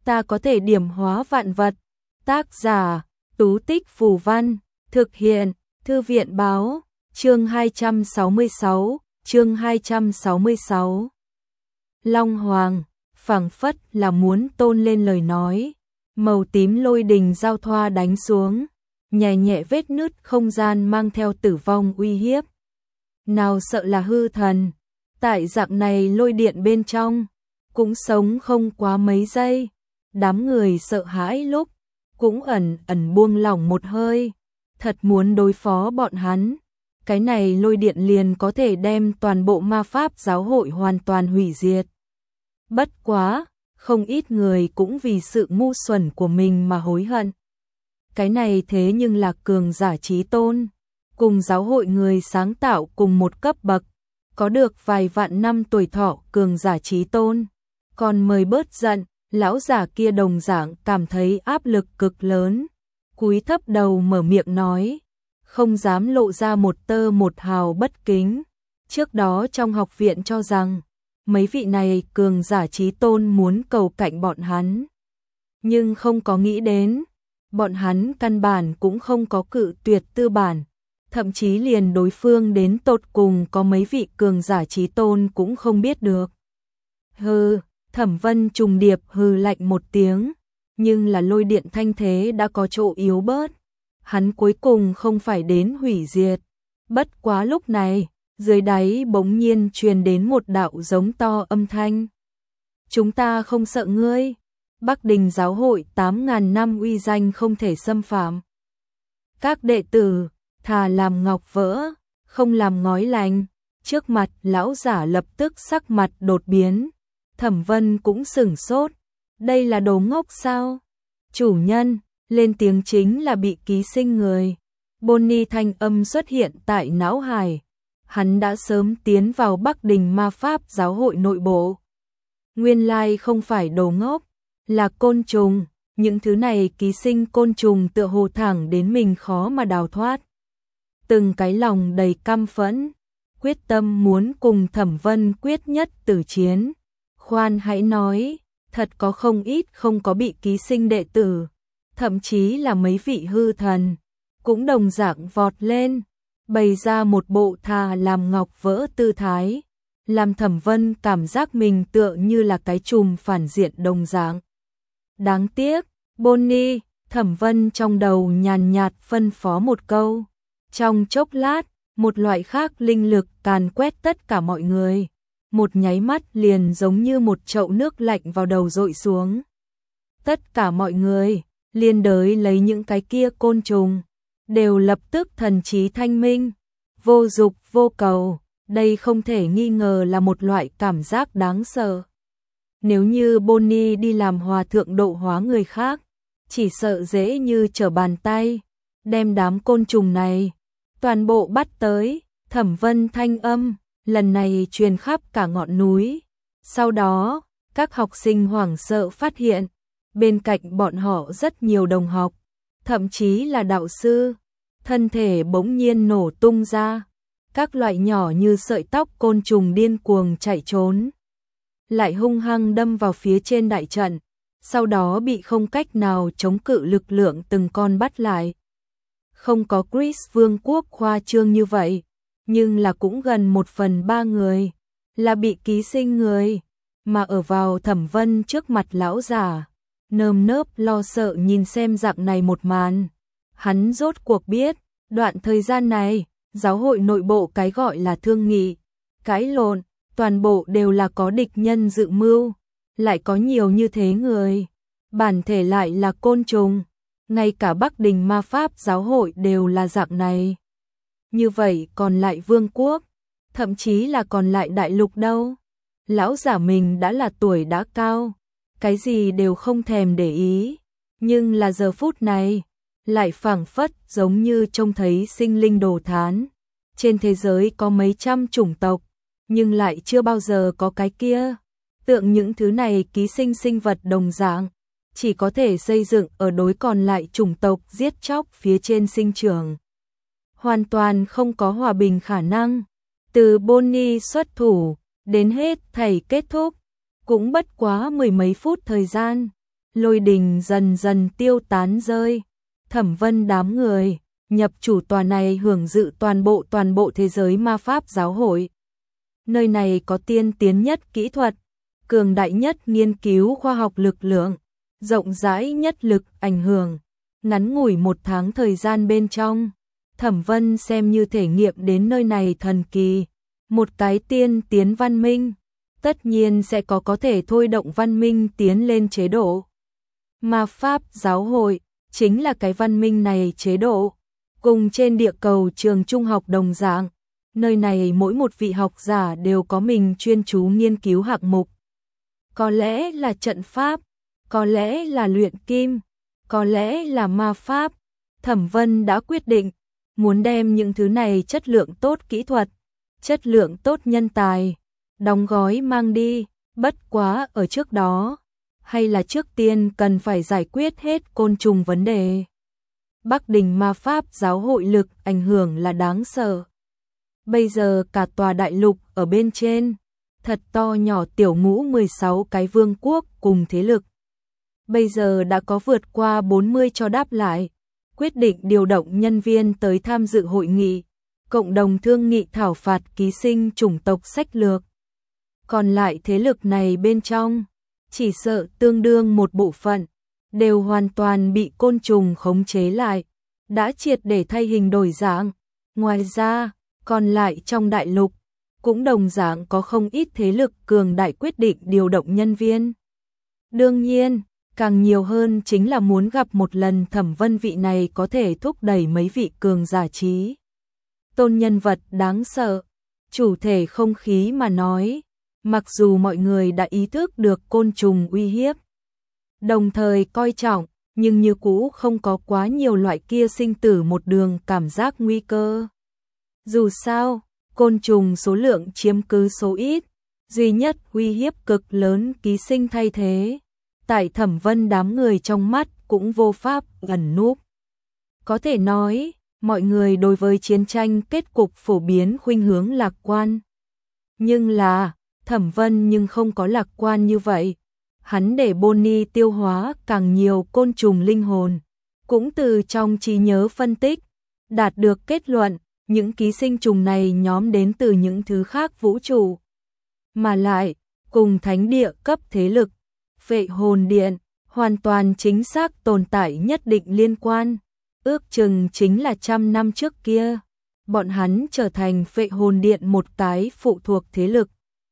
ta có thể điểm hóa vạn vật. Tác giả, Tú Tích Phù Văn, thực hiện, Thư viện Báo, chương 266, chương 266. Long Hoàng, phảng phất là muốn tôn lên lời nói, màu tím lôi đình giao thoa đánh xuống, nhẹ nhẹ vết nứt không gian mang theo tử vong uy hiếp. Nào sợ là hư thần, tại dạng này lôi điện bên trong, cũng sống không quá mấy giây, đám người sợ hãi lúc, cũng ẩn ẩn buông lỏng một hơi, thật muốn đối phó bọn hắn. Cái này lôi điện liền có thể đem toàn bộ ma pháp giáo hội hoàn toàn hủy diệt. Bất quá, không ít người cũng vì sự ngu xuẩn của mình mà hối hận. Cái này thế nhưng là cường giả chí tôn, cùng giáo hội người sáng tạo cùng một cấp bậc, có được vài vạn năm tuổi thọ cường giả chí tôn. Còn mời bớt giận, lão giả kia đồng dạng cảm thấy áp lực cực lớn, cúi thấp đầu mở miệng nói, không dám lộ ra một tơ một hào bất kính. Trước đó trong học viện cho rằng, mấy vị này cường giả chí tôn muốn cầu cạnh bọn hắn. Nhưng không có nghĩ đến, bọn hắn căn bản cũng không có cự tuyệt tư bản, thậm chí liền đối phương đến tột cùng có mấy vị cường giả chí tôn cũng không biết được. Hừ, Thẩm Vân trùng điệp hừ lạnh một tiếng, nhưng là lôi điện thanh thế đã có chỗ yếu bớt. Hắn cuối cùng không phải đến hủy diệt. Bất quá lúc này, dưới đáy bỗng nhiên truyền đến một đạo giống to âm thanh. Chúng ta không sợ ngươi. Bắc Đình giáo hội 8.000 năm uy danh không thể xâm phạm. Các đệ tử, thà làm ngọc vỡ, không làm ngói lành. Trước mặt lão giả lập tức sắc mặt đột biến. Thẩm Vân cũng sửng sốt. Đây là đồ ngốc sao? Chủ nhân, lên tiếng chính là bị ký sinh người. Bonnie thanh âm xuất hiện tại não hải. Hắn đã sớm tiến vào Bắc Đình ma pháp giáo hội nội bộ. Nguyên lai không phải đồ ngốc, là côn trùng. Những thứ này ký sinh côn trùng tựa hồ thẳng đến mình khó mà đào thoát. Từng cái lòng đầy căm phẫn, quyết tâm muốn cùng Thẩm Vân quyết nhất tử chiến. Khoan hãy nói, thật có không ít không có bị ký sinh đệ tử, thậm chí là mấy vị hư thần, cũng đồng dạng vọt lên, bày ra một bộ thà làm ngọc vỡ tư thái, làm Thẩm Vân cảm giác mình tựa như là cái chùm phản diện đồng dạng. Đáng tiếc, Bonnie, Thẩm Vân trong đầu nhàn nhạt phân phó một câu. Trong chốc lát, một loại khác linh lực càn quét tất cả mọi người. Một nháy mắt liền giống như một chậu nước lạnh vào đầu dội xuống. Tất cả mọi người, liên đới lấy những cái kia côn trùng, đều lập tức thần trí thanh minh, vô dục vô cầu. Đây không thể nghi ngờ là một loại cảm giác đáng sợ. Nếu như Bonnie đi làm hòa thượng độ hóa người khác, chỉ sợ dễ như trở bàn tay, đem đám côn trùng này toàn bộ bắt tới. Thẩm Vân thanh âm lần này truyền khắp cả ngọn núi. Sau đó, các học sinh hoảng sợ phát hiện, bên cạnh bọn họ rất nhiều đồng học, thậm chí là đạo sư, thân thể bỗng nhiên nổ tung ra. Các loại nhỏ như sợi tóc côn trùng điên cuồng chạy trốn, lại hung hăng đâm vào phía trên đại trận, sau đó bị không cách nào chống cự lực lượng từng con bắt lại. Không có Chris Vương quốc khoa trương như vậy, nhưng là cũng gần 1/3 người là bị ký sinh người, mà ở vào Thẩm Vân trước mặt lão giả, nơm nớp lo sợ nhìn xem dạng này một màn. Hắn rốt cuộc biết, đoạn thời gian này, giáo hội nội bộ cái gọi là thương nghị, cãi lộn, toàn bộ đều là có địch nhân dự mưu, lại có nhiều như thế người, bản thể lại là côn trùng, ngay cả Bắc Đình ma pháp giáo hội đều là dạng này. Như vậy còn lại vương quốc, thậm chí là còn lại đại lục đâu? Lão giả mình đã là tuổi đã cao, cái gì đều không thèm để ý, nhưng là giờ phút này, lại phảng phất giống như trông thấy sinh linh đồ thán. Trên thế giới có mấy trăm chủng tộc, nhưng lại chưa bao giờ có cái kia. Tượng những thứ này ký sinh sinh vật đồng dạng, chỉ có thể xây dựng ở đối còn lại chủng tộc giết chóc phía trên sinh trưởng. Hoàn toàn không có hòa bình khả năng. Từ Bonnie xuất thủ, đến hết thảy kết thúc, cũng bất quá 10 mấy phút thời gian. lôi đình dần dần tiêu tán rơi. Thẩm Vân đám người nhập chủ tòa này hưởng dự toàn bộ thế giới ma pháp giáo hội. Nơi này có tiên tiến nhất kỹ thuật, cường đại nhất nghiên cứu khoa học lực lượng, rộng rãi nhất lực ảnh hưởng. Ngắn ngủi 1 tháng thời gian bên trong, Thẩm Vân xem như thể nghiệm đến nơi này thần kỳ. Một cái tiên tiến văn minh, tất nhiên sẽ có thể thôi động văn minh tiến lên chế độ. Ma pháp giáo hội chính là cái văn minh này chế độ, cùng trên địa cầu trường trung học đồng dạng. Nơi này mỗi một vị học giả đều có mình chuyên chú nghiên cứu hạng mục. Có lẽ là trận pháp, có lẽ là luyện kim, có lẽ là ma pháp. Thẩm Vân đã quyết định, muốn đem những thứ này chất lượng tốt kỹ thuật, chất lượng tốt nhân tài, đóng gói mang đi. Bất quá ở trước đó, hay là trước tiên cần phải giải quyết hết côn trùng vấn đề. Bắc Đình ma pháp giáo hội lực ảnh hưởng là đáng sợ. Bây giờ cả tòa đại lục ở bên trên, thật to nhỏ tiểu ngũ 16 cái vương quốc cùng thế lực. Bây giờ đã có vượt qua 40 cho đáp lại, quyết định điều động nhân viên tới tham dự hội nghị, cộng đồng thương nghị thảo phạt ký sinh chủng tộc sách lược. Còn lại thế lực này bên trong, chỉ sợ tương đương một bộ phận, đều hoàn toàn bị côn trùng khống chế lại, đã triệt để thay hình đổi dạng. Ngoài ra, còn lại trong đại lục, cũng đồng dạng có không ít thế lực cường đại quyết định điều động nhân viên. Đương nhiên, càng nhiều hơn chính là muốn gặp một lần Thẩm Vân vị này có thể thúc đẩy mấy vị cường giả trí tôn nhân vật đáng sợ. Chủ thể không khí mà nói, mặc dù mọi người đã ý thức được côn trùng uy hiếp, đồng thời coi trọng, nhưng như cũ không có quá nhiều loại kia sinh tử một đường cảm giác nguy cơ. Dù sao, côn trùng số lượng chiếm cứ số ít, duy nhất uy hiếp cực lớn ký sinh thay thế. Tại Thẩm Vân đám người trong mắt cũng vô pháp ẩn núp. Có thể nói, mọi người đối với chiến tranh kết cục phổ biến khuynh hướng lạc quan. Nhưng là, Thẩm Vân nhưng không có lạc quan như vậy. Hắn để Bonnie tiêu hóa càng nhiều côn trùng linh hồn, cũng từ trong trí nhớ phân tích, đạt được kết luận, những ký sinh trùng này nhóm đến từ những thứ khác vũ trụ. Mà lại, cùng thánh địa cấp thế lực, Phệ Hồn Điện, hoàn toàn chính xác tồn tại nhất định liên quan. Ước chừng chính là 100 năm trước kia, bọn hắn trở thành Phệ Hồn Điện một cái phụ thuộc thế lực.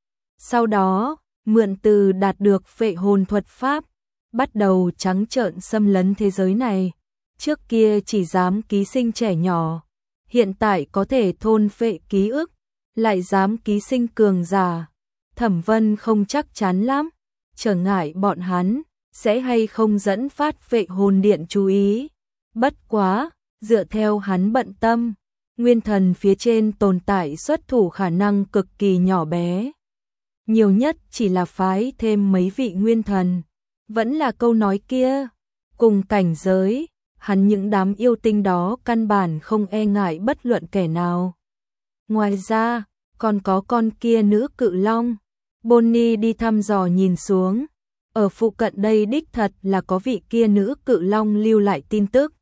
Sau đó, mượn từ đạt được phệ hồn thuật pháp, bắt đầu trắng trợn xâm lấn thế giới này. Trước kia chỉ dám ký sinh trẻ nhỏ, hiện tại có thể thôn phệ ký ức, lại dám ký sinh cường giả. Thẩm Vân không chắc chắn lắm, trở ngại bọn hắn sẽ hay không dẫn phát Phệ Hồn Điện chú ý. Bất quá, dựa theo hắn bận tâm, nguyên thần phía trên tồn tại xuất thủ khả năng cực kỳ nhỏ bé. Nhiều nhất chỉ là phái thêm mấy vị nguyên thần. Vẫn là câu nói kia, cùng cảnh giới, hắn những đám yêu tinh đó căn bản không e ngại bất luận kẻ nào. Ngoài ra, còn có con kia nữ cự long. Bonnie đi thăm dò nhìn xuống, ở phụ cận đây đích thật là có vị kia nữ cự long lưu lại tin tức.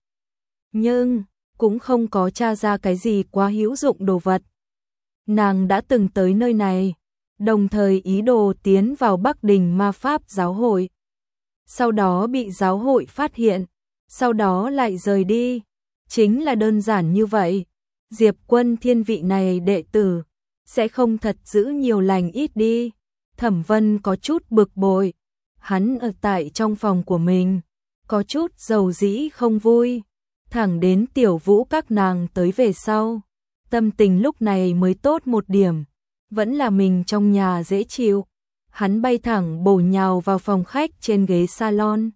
Nhưng, cũng không có tra ra cái gì quá hữu dụng đồ vật. Nàng đã từng tới nơi này, đồng thời ý đồ tiến vào Bắc Đình ma pháp giáo hội. Sau đó bị giáo hội phát hiện, sau đó lại rời đi. Chính là đơn giản như vậy. Diệp Quân Thiên vị này đệ tử, sẽ không thật giữ nhiều lành ít đi. Thẩm Vân có chút bực bội. Hắn ở tại trong phòng của mình, có chút dầu dĩ không vui. Thẳng đến Tiểu Vũ các nàng tới về sau, tâm tình lúc này mới tốt một điểm. Vẫn là mình trong nhà dễ chịu. Hắn bay thẳng bổ nhào vào phòng khách trên ghế salon.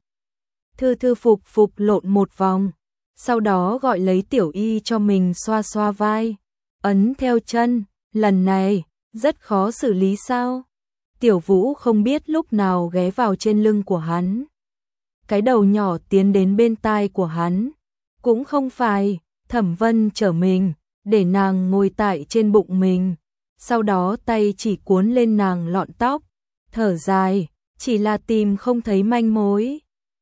Thư phục lộn một vòng. Sau đó gọi lấy Tiểu Y cho mình xoa xoa vai. Ấn theo chân, lần này, rất khó xử lý sao? Tiểu Vũ không biết lúc nào ghé vào trên lưng của hắn. Cái đầu nhỏ tiến đến bên tai của hắn. Cũng không phải, Thẩm Vân chở mình, để nàng ngồi tại trên bụng mình. Sau đó tay chỉ cuốn lên nàng lọn tóc, thở dài, chỉ là tìm không thấy manh mối.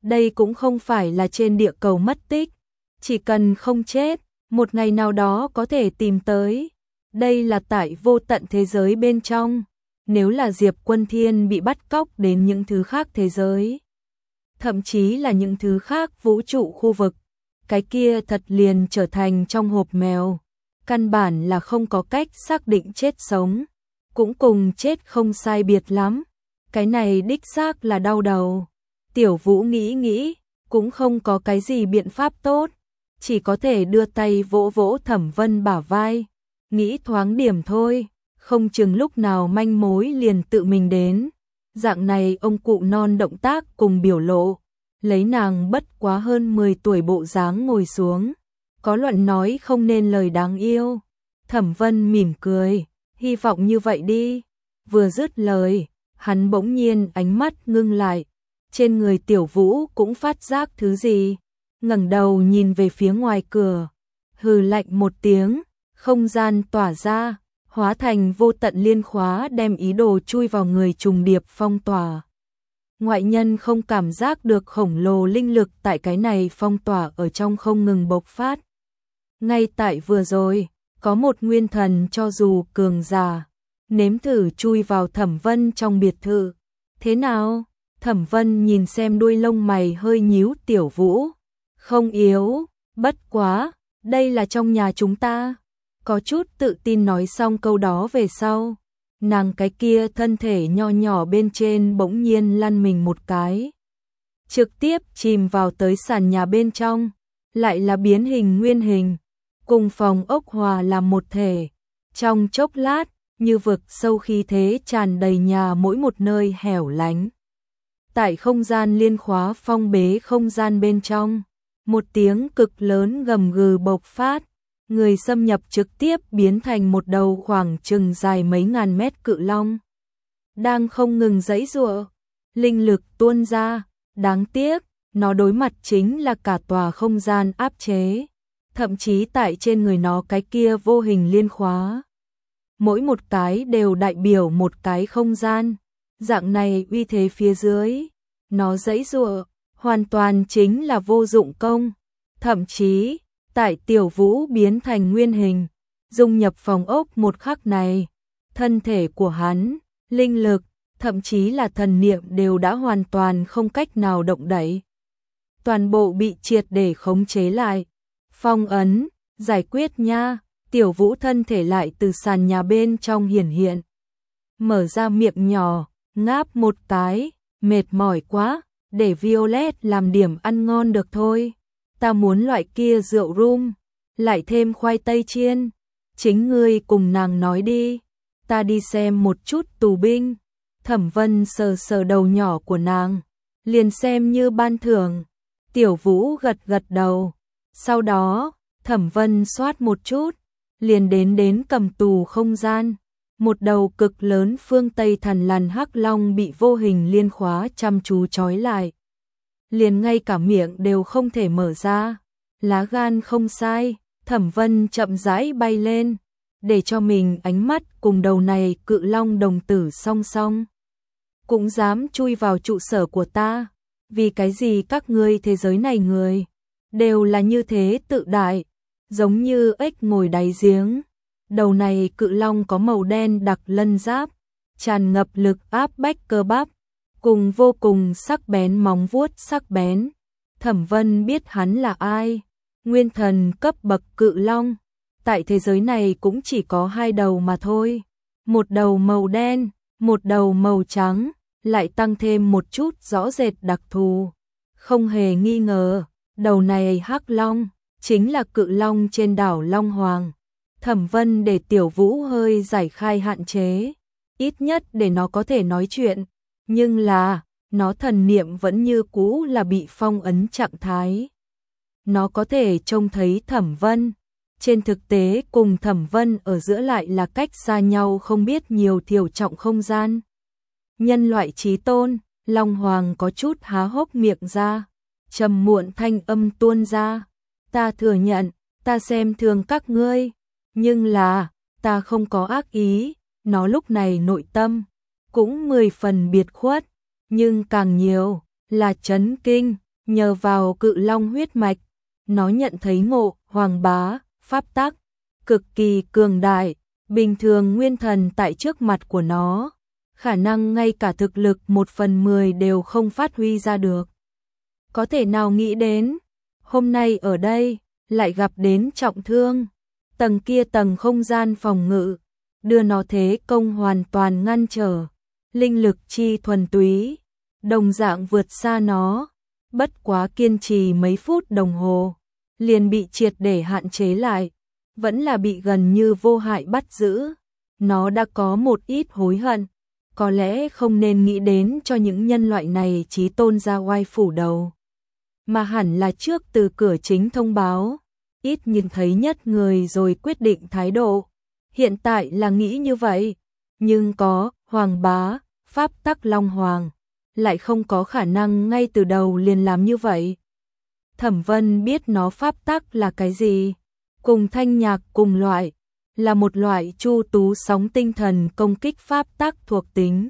Đây cũng không phải là trên địa cầu mất tích, chỉ cần không chết, một ngày nào đó có thể tìm tới. Đây là tại vô tận thế giới bên trong, nếu là Diệp Quân Thiên bị bắt cóc đến những thứ khác thế giới, thậm chí là những thứ khác vũ trụ khu vực, cái kia thật liền trở thành trong hộp mèo, căn bản là không có cách xác định chết sống, cũng cùng chết không sai biệt lắm. Cái này đích xác là đau đầu. Tiểu Vũ nghĩ nghĩ, cũng không có cái gì biện pháp tốt, chỉ có thể đưa tay vỗ vỗ Thẩm Vân bả vai, nghĩ thoáng điểm thôi, không chừng lúc nào manh mối liền tự mình đến. Dạng này ông cụ non động tác cùng biểu lộ, lấy nàng bất quá hơn 10 tuổi bộ dáng ngồi xuống, có luận nói không nên lời đáng yêu. Thẩm Vân mỉm cười, hy vọng như vậy đi. Vừa dứt lời, hắn bỗng nhiên ánh mắt ngưng lại, trên người Tiểu Vũ cũng phát giác thứ gì, ngẩng đầu nhìn về phía ngoài cửa, hừ lạnh một tiếng, không gian tỏa ra, hóa thành vô tận liên khóa đem ý đồ chui vào người trùng điệp phong tỏa. Ngoại nhân không cảm giác được khổng lồ linh lực tại cái này phong tỏa ở trong không ngừng bộc phát. Ngay tại vừa rồi, có một nguyên thần cho dù cường giả, nếm thử chui vào Thẩm Vân trong biệt thự. Thế nào? Thẩm Vân nhìn xem đuôi lông mày hơi nhíu Tiểu Vũ. Không yếu, bất quá, đây là trong nhà chúng ta. Có chút tự tin nói xong câu đó về sau, nàng cái kia thân thể nho nhỏ bên trên bỗng nhiên lăn mình một cái, trực tiếp chìm vào tới sàn nhà bên trong, lại là biến hình nguyên hình, cùng phòng ốc hòa làm một thể. Trong chốc lát, như vực sâu khí thế tràn đầy nhà mỗi một nơi hẻo lánh. Tại không gian liên khóa phong bế không gian bên trong, một tiếng cực lớn gầm gừ bộc phát, người xâm nhập trực tiếp biến thành một đầu khoảng chừng dài mấy ngàn mét cự long. Đang không ngừng giãy giụa, linh lực tuôn ra, đáng tiếc, nó đối mặt chính là cả tòa không gian áp chế, thậm chí tại trên người nó cái kia vô hình liên khóa. Mỗi một cái đều đại biểu một cái không gian, dạng này uy thế phía dưới, nó giãy giụa, hoàn toàn chính là vô dụng công, thậm chí tại Tiểu Vũ biến thành nguyên hình, dung nhập phòng ốc một khắc này, thân thể của hắn, linh lực, thậm chí là thần niệm đều đã hoàn toàn không cách nào động đậy. Toàn bộ bị triệt để khống chế lại. Phong ấn, giải quyết nha. Tiểu Vũ thân thể lại từ sàn nhà bên trong hiển hiện. Mở ra miệng nhỏ, ngáp một cái, mệt mỏi quá, để Violet làm điểm ăn ngon được thôi. Ta muốn loại kia rượu rum, lại thêm khoai tây chiên. Chính ngươi cùng nàng nói đi, ta đi xem một chút tù binh. Thẩm Vân sờ sờ đầu nhỏ của nàng, liền xem như ban thưởng. Tiểu Vũ gật gật đầu. Sau đó, Thẩm Vân soát một chút, liền đến cầm tù không gian. Một đầu cực lớn phương Tây Thần Lằn Hắc Long bị vô hình liên khóa chăm chú trói lại. Liền ngay cả miệng đều không thể mở ra. Lá gan không sai, Thẩm Vân chậm rãi bay lên, để cho mình ánh mắt cùng đầu này cự long đồng tử song song. Cũng dám chui vào trụ sở của ta, vì cái gì các ngươi thế giới này người đều là như thế tự đại, giống như ếch ngồi đáy giếng. Đầu này cự long có màu đen đặc lân giáp, tràn ngập lực áp bách cơ bắp, cùng vô cùng sắc bén móng vuốt sắc bén. Thẩm Vân biết hắn là ai, nguyên thần cấp bậc cự long, tại thế giới này cũng chỉ có hai đầu mà thôi, một đầu màu đen, một đầu màu trắng, lại tăng thêm một chút rõ rệt đặc thù. Không hề nghi ngờ, đầu này hắc long chính là cự long trên đảo Long Hoàng. Thẩm Vân để Tiểu Vũ hơi giải khai hạn chế, ít nhất để nó có thể nói chuyện, nhưng là nó thần niệm vẫn như cũ là bị phong ấn trạng thái. Nó có thể trông thấy Thẩm Vân, trên thực tế cùng Thẩm Vân ở giữa lại là cách xa nhau không biết nhiều thiểu trọng không gian. Nhân loại chí tôn, Long Hoàng có chút há hốc miệng ra, trầm muộn thanh âm tuôn ra. Ta thừa nhận, ta xem thường các ngươi, nhưng là, ta không có ác ý. Nó lúc này nội tâm cũng 10 phần biệt khuất, nhưng càng nhiều là chấn kinh. nhờ vào cự long huyết mạch, nó nhận thấy ngộ hoàng bá, pháp tắc, cực kỳ cường đại, bình thường nguyên thần tại trước mặt của nó, khả năng ngay cả thực lực 1/10 đều không phát huy ra được. Có thể nào nghĩ đến, hôm nay ở đây, lại gặp đến trọng thương, tầng kia tầng không gian phòng ngự, đưa nó thế công hoàn toàn ngăn trở, linh lực chi thuần túy, đồng dạng vượt xa nó, bất quá kiên trì mấy phút đồng hồ, liền bị triệt để hạn chế lại, vẫn là bị gần như vô hại bắt giữ, nó đã có một ít hối hận, có lẽ không nên nghĩ đến cho những nhân loại này chí tôn ra oai phủ đầu, mà hẳn là trước từ cửa chính thông báo, ít nhìn thấy nhất người rồi quyết định thái độ. Hiện tại là nghĩ như vậy, nhưng có hoàng bá, pháp tắc long hoàng, lại không có khả năng ngay từ đầu liền làm như vậy. Thẩm Vân biết nó pháp tắc là cái gì, cùng thanh nhạc cùng loại, là một loại chu tú sóng tinh thần công kích pháp tắc thuộc tính.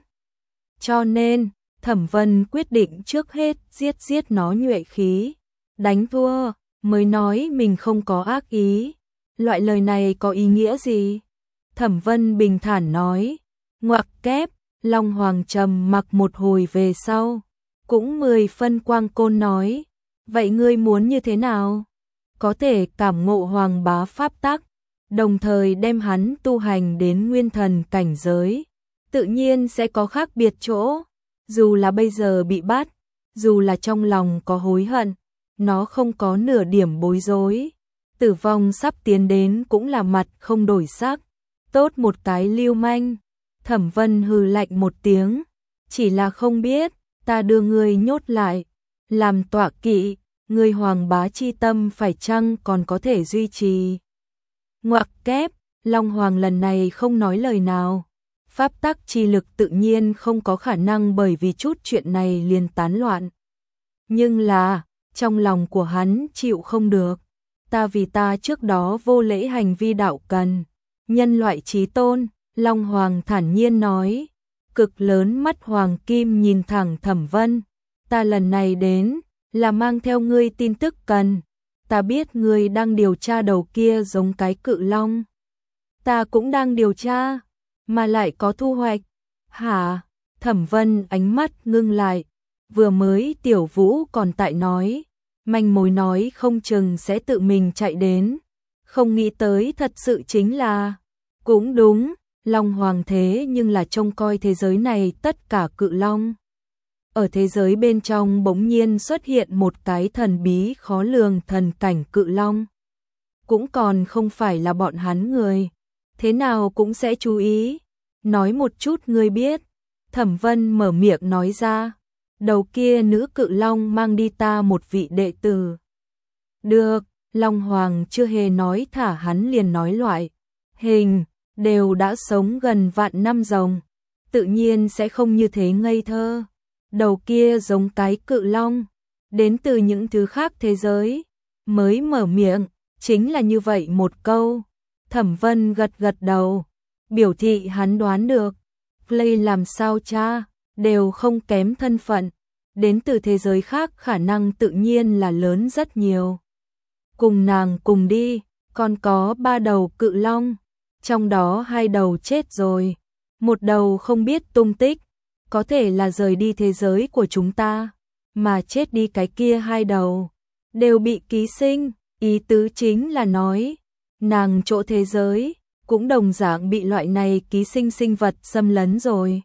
Cho nên, Thẩm Vân quyết định trước hết giết nó nhuệ khí, đánh thua, mới nói mình không có ác ý. Loại lời này có ý nghĩa gì? Thẩm Vân bình thản nói, ngoặc kép, Long Hoàng trầm mặc một hồi về sau, cũng 10 phân quang côn nói, vậy ngươi muốn như thế nào? Có thể cảm ngộ hoàng bá pháp tắc, đồng thời đem hắn tu hành đến nguyên thần cảnh giới, tự nhiên sẽ có khác biệt chỗ, dù là bây giờ bị bắt, dù là trong lòng có hối hận, nó không có nửa điểm bối rối, tử vong sắp tiến đến cũng là mặt không đổi sắc, tốt một cái lưu manh. Thẩm Vân hừ lạnh một tiếng, chỉ là không biết, ta đưa ngươi nhốt lại, làm tọa kỵ, ngươi hoàng bá chi tâm phải chăng còn có thể duy trì. Ngoặc kép, Long Hoàng lần này không nói lời nào, pháp tắc chi lực tự nhiên không có khả năng bởi vì chút chuyện này liền tán loạn. Nhưng là, trong lòng của hắn chịu không được, ta vì ta trước đó vô lễ hành vi đạo cần, nhân loại chí tôn, Long Hoàng thản nhiên nói, cực lớn mắt hoàng kim nhìn thẳng Thẩm Vân, ta lần này đến, là mang theo ngươi tin tức cần, ta biết ngươi đang điều tra đầu kia giống cái cự long. Ta cũng đang điều tra, mà lại có thu hoạch. Hả? Thẩm Vân ánh mắt ngưng lại, vừa mới Tiểu Vũ còn tại nói, manh mối nói không chừng sẽ tự mình chạy đến, không nghĩ tới thật sự chính là, cũng đúng, Long Hoàng thế nhưng là trông coi thế giới này tất cả cự long. Ở thế giới bên trong bỗng nhiên xuất hiện một cái thần bí khó lường thần cảnh cự long. Cũng còn không phải là bọn hắn người. Thế nào cũng sẽ chú ý. Nói một chút ngươi biết. Thẩm Vân mở miệng nói ra. Đầu kia nữ cự long mang đi ta một vị đệ tử. Được, Long Hoàng chưa hề nói thả hắn liền nói loại. Hình, đều đã sống gần vạn năm rồng. Tự nhiên sẽ không như thế ngây thơ. Đầu kia giống cái cự long, đến từ những thứ khác thế giới, mới mở miệng, chính là như vậy một câu. Thẩm Vân gật gật đầu, biểu thị hắn đoán được, Clay làm sao cha, đều không kém thân phận, đến từ thế giới khác khả năng tự nhiên là lớn rất nhiều. Cùng nàng cùng đi, còn có 3 đầu cự long, trong đó 2 đầu chết rồi, một đầu không biết tung tích. Có thể là rời đi thế giới của chúng ta, mà chết đi cái kia 2 đầu, đều bị ký sinh, ý tứ chính là nói, nàng chỗ thế giới, cũng đồng dạng bị loại này ký sinh sinh vật xâm lấn rồi.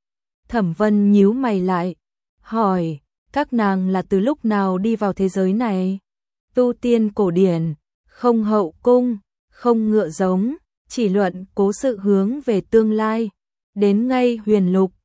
Thẩm Vân nhíu mày lại, hỏi, các nàng là từ lúc nào đi vào thế giới này? Tu tiên cổ điển, không hậu cung, không ngựa giống, chỉ luận cố sự hướng về tương lai, đến ngay huyền lục.